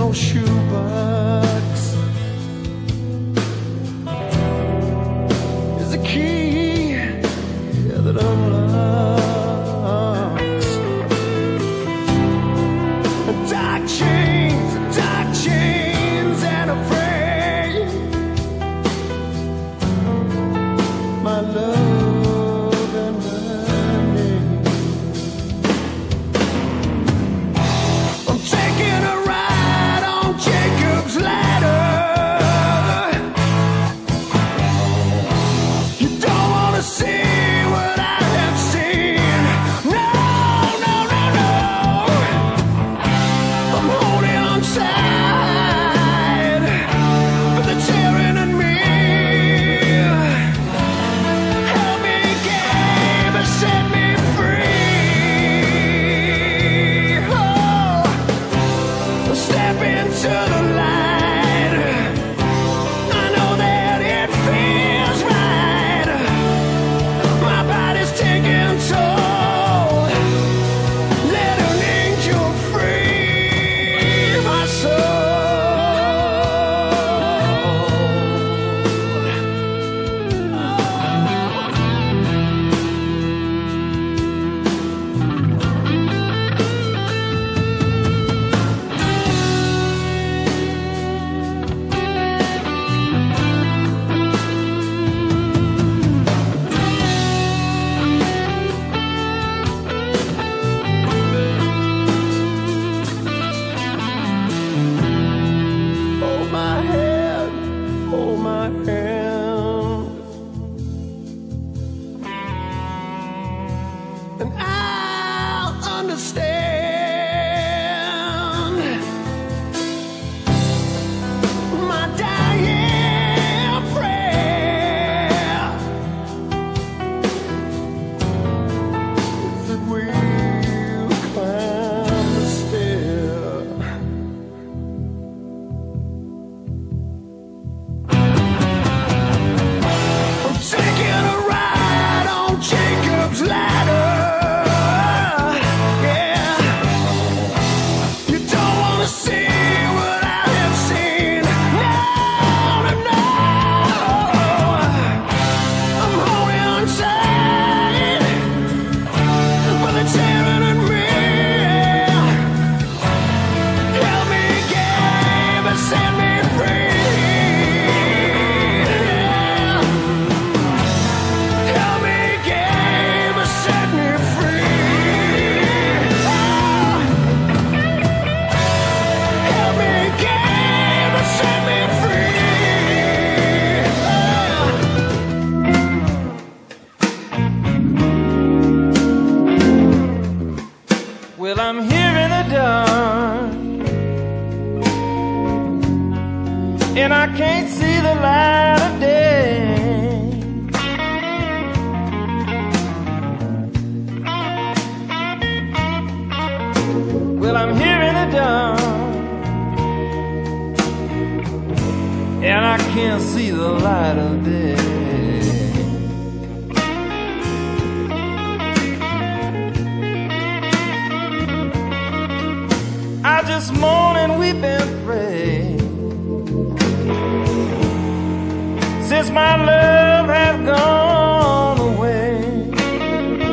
old shoebox is the key that unlocks dark chains and a frame. My love and my name. I'm taking a ride on Jacob's ladder. You don't want to see what I have seen. No, no, no, no. I'm holding on tight, but they're tearing at me. Help me, game, and set me free. Oh, step into the light. I know that it feels right. My body's taking toll. Let an angel free my soul. Hold my hand, hold my hand, and I'll understand. My dying prayer is that we'll climb the stair. I'm taking a ride on Jacob's ladder. Yeah, you don't want to see what I have seen. No, no, no. I'm holding on tight, but they're tearing at me. Help me, game, and set me free. Help me, game, and set me free. Help me, game, and set me free. Well, I'm here in the dark, and I can't see the light of day. Well, I'm here in the dark, and I can't see the light of day. I just moan and weep and pray, since my love